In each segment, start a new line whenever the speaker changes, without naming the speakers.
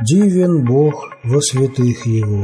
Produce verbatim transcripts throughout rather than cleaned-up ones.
Дивен Бог во святых Его.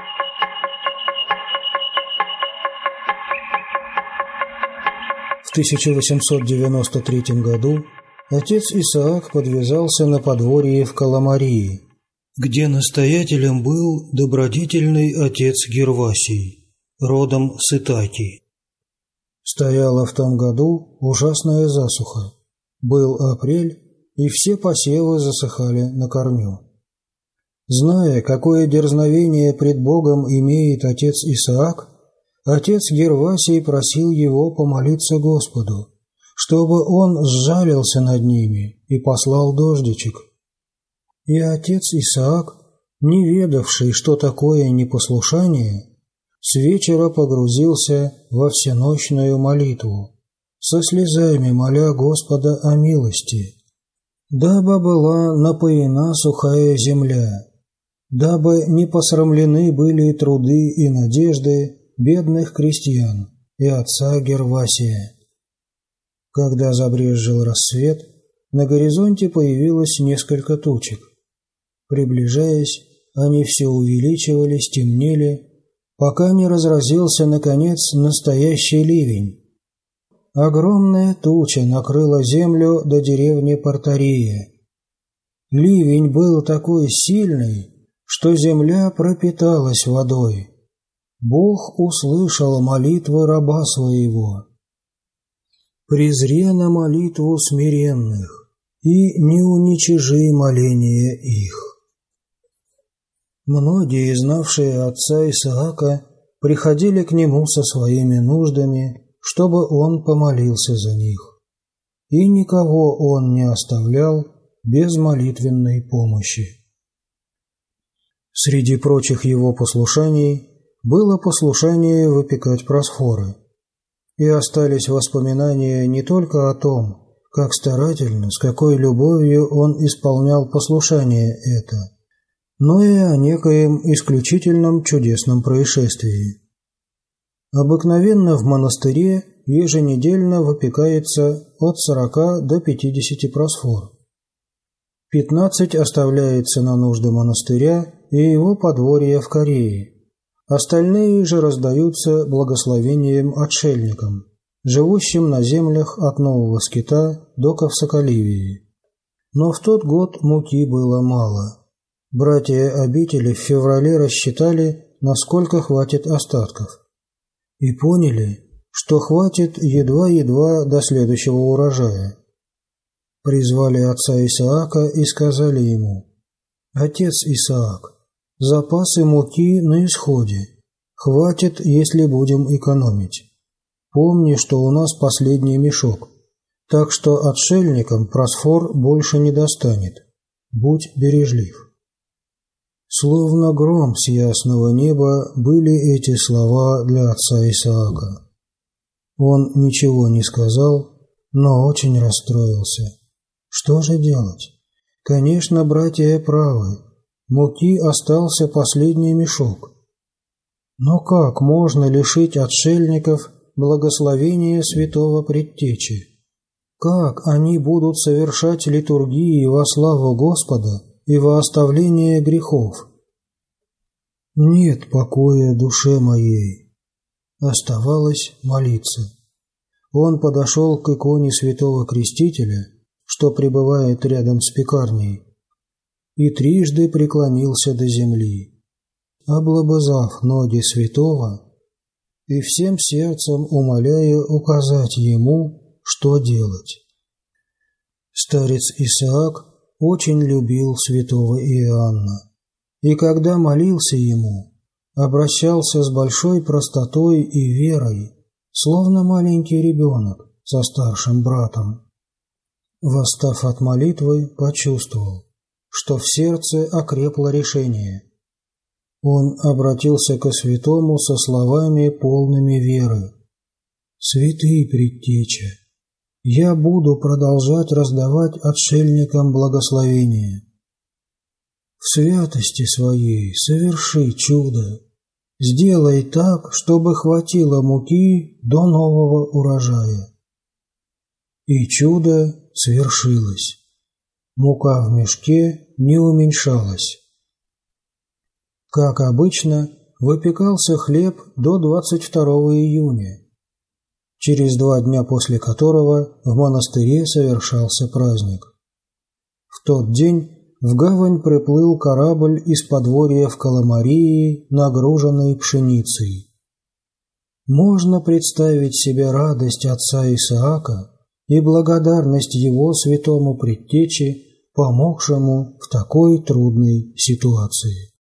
В тысяча восемьсот девяносто третьем году отец Исаак подвязался на подворье в Каламарии, где настоятелем был добродетельный отец Гервасий, родом с Итаки. Стояла в том году ужасная засуха. Был апрель, и все посевы засыхали на корню. Зная, какое дерзновение пред Богом имеет отец Исаак, отец Гервасий просил его помолиться Господу, чтобы он сжалился над ними и послал дождичек. И отец Исаак, не ведавший, что такое непослушание, с вечера погрузился во всенощную молитву, со слезами моля Господа о милости, дабы была напоена сухая земля, дабы не посрамлены были труды и надежды бедных крестьян и отца Гервасия. Когда забрезжил рассвет, на горизонте появилось несколько тучек. Приближаясь, они все увеличивались, темнели, пока не разразился, наконец, настоящий ливень. Огромная туча накрыла землю до деревни Портария. Ливень был такой сильный, что земля пропиталась водой. Бог услышал молитвы раба своего. «Презри на молитву смиренных и не уничижи моления их». Многие, знавшие отца Исаака, приходили к нему со своими нуждами, чтобы он помолился за них. И никого он не оставлял без молитвенной помощи. Среди прочих его послушаний было послушание выпекать просфоры. И остались воспоминания не только о том, как старательно, с какой любовью он исполнял послушание это, но и о некоем исключительном чудесном происшествии. Обыкновенно в монастыре еженедельно выпекается от сорока до пятидесяти просфор. Пятнадцать оставляется на нужды монастыря и его подворья в Корее. Остальные же раздаются благословением отшельникам, живущим на землях от Нового Скита до Ковсоколивии. Но в тот год муки было мало. Братья обители в феврале рассчитали, насколько хватит остатков, и поняли, что хватит едва-едва до следующего урожая. Призвали отца Исаака и сказали ему: «Отец Исаак, запасы муки на исходе. Хватит, если будем экономить. Помни, что у нас последний мешок, так что отшельникам просфор больше не достанет. Будь бережлив». Словно гром с ясного неба были эти слова для отца Исаака. Он ничего не сказал, но очень расстроился. Что же делать? Конечно, братья правы. Муки остался последний мешок. Но как можно лишить отшельников благословения святого предтечи? Как они будут совершать литургии во славу Господа и во оставление грехов? Нет покоя душе моей. Оставалось молиться. Он подошел к иконе святого Крестителя, что пребывает рядом с пекарней, и трижды преклонился до земли, облобызав ноги святого и всем сердцем умоляя указать ему, что делать. Старец Исаак очень любил святого Иоанна, и когда молился ему, обращался с большой простотой и верой, словно маленький ребенок со старшим братом. Восстав от молитвы, почувствовал, что в сердце окрепло решение. Он обратился ко святому со словами, полными веры: «Святый предтеча, я буду продолжать раздавать отшельникам благословения. В святости своей соверши чудо, сделай так, чтобы хватило муки до нового урожая». И чудо свершилось. Мука в мешке не уменьшалась, Как обычно, выпекался хлеб до двадцать второго июня, через два дня после которого в монастыре совершался праздник. В тот день в гавань приплыл корабль из подворья в Коломарии, нагруженный пшеницей. Можно представить себе радость отца Исаака и благодарность его святому предтече, помогшему в такой трудной ситуации.